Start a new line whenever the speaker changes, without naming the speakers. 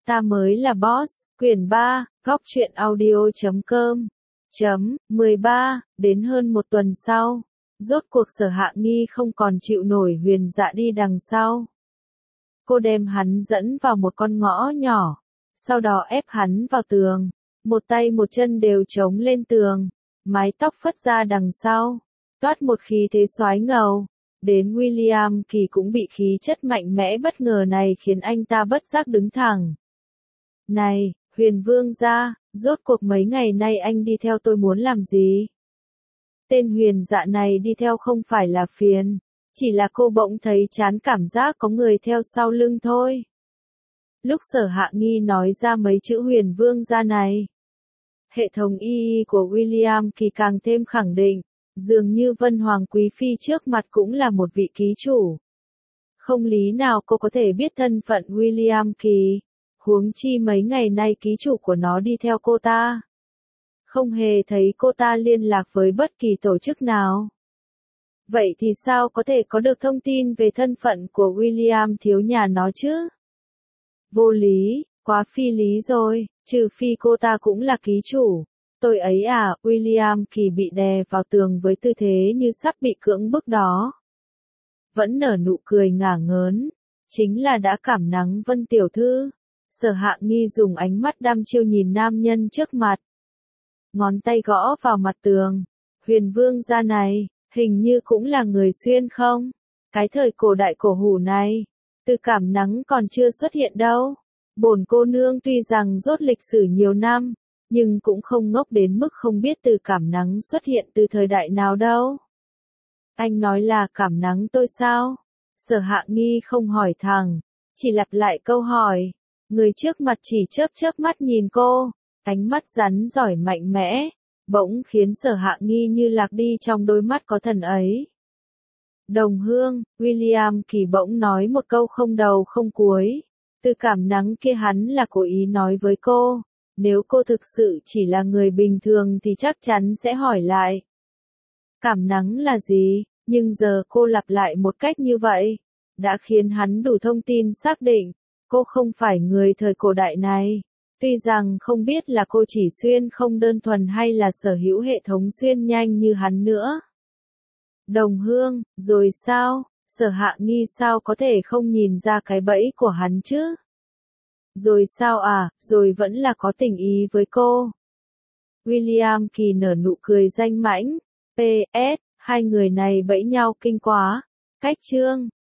Ta mới là boss, quyển 3, góc truyện audio.com. 13, đến hơn một tuần sau, rốt cuộc Sở Hạ Nghi không còn chịu nổi Huyền Dạ đi đằng sau. Cô đem hắn dẫn vào một con ngõ nhỏ, sau đó ép hắn vào tường, một tay một chân đều chống lên tường, mái tóc phất ra đằng sau, toát một khí thế soái ngầu. Đến William Kỳ cũng bị khí chất mạnh mẽ bất ngờ này khiến anh ta bất giác đứng thẳng. Này, Huyền Vương gia, rốt cuộc mấy ngày nay anh đi theo tôi muốn làm gì? Tên Huyền Dạ này đi theo không phải là phiền, chỉ là cô bỗng thấy chán cảm giác có người theo sau lưng thôi. Lúc Sở Hạ Nghi nói ra mấy chữ Huyền Vương gia này, hệ thống y của William Kỳ càng thêm khẳng định, dường như Vân Hoàng Quý Phi trước mặt cũng là một vị ký chủ. Không lý nào cô có thể biết thân phận William Kỳ, huống chi mấy ngày nay ký chủ của nó đi theo cô ta. Không hề thấy cô ta liên lạc với bất kỳ tổ chức nào. Vậy thì sao có thể có được thông tin về thân phận của William thiếu nhà nó chứ? Vô lý, quá phi lý rồi, trừ phi cô ta cũng là ký chủ. Tôi ấy à, William Kỳ bị đè vào tường với tư thế như sắp bị cưỡng bức đó. Vẫn nở nụ cười ngả ngớn, chính là đã cảm nắng Vân tiểu thư. Sở Hạ Nghi dùng ánh mắt đăm chiêu nhìn nam nhân trước mặt. Ngón tay gõ vào mặt tường. Huyền Vương gia này, hình như cũng là người Xuyên không? Cái thời cổ đại cổ hủ này, từ cảm nắng còn chưa xuất hiện đâu. Bổn cô nương tuy rằng rốt lịch sử nhiều năm, nhưng cũng không ngốc đến mức không biết từ cảm nắng xuất hiện từ thời đại nào đâu. Anh nói là cảm nắng tôi sao? Sở Hạ Nghi không hỏi thẳng, chỉ lặp lại câu hỏi. Người trước mặt chỉ chớp mắt nhìn cô, ánh mắt rắn giỏi mạnh mẽ, bỗng khiến Sở Hạ Nghi như lạc đi trong đôi mắt có thần ấy. Đồng hương, William Kỳ bỗng nói một câu không đầu không cuối. Từ cảm nắng kia hắn là cố ý nói với cô. Nếu cô thực sự chỉ là người bình thường thì chắc chắn sẽ hỏi lại. Cảm nắng là gì? Nhưng giờ cô lặp lại một cách như vậy, đã khiến hắn đủ thông tin xác định, cô không phải người thời cổ đại này. Tuy rằng không biết là cô chỉ xuyên không đơn thuần hay là sở hữu hệ thống xuyên nhanh như hắn nữa. Đồng hương, rồi sao? Sở Hạ Nghi sao có thể không nhìn ra cái bẫy của hắn chứ? Rồi sao à, rồi vẫn là có tình ý với cô. William Kỳ nở nụ cười danh mãnh. PS, hai người này bẫy nhau kinh quá. Cách chương.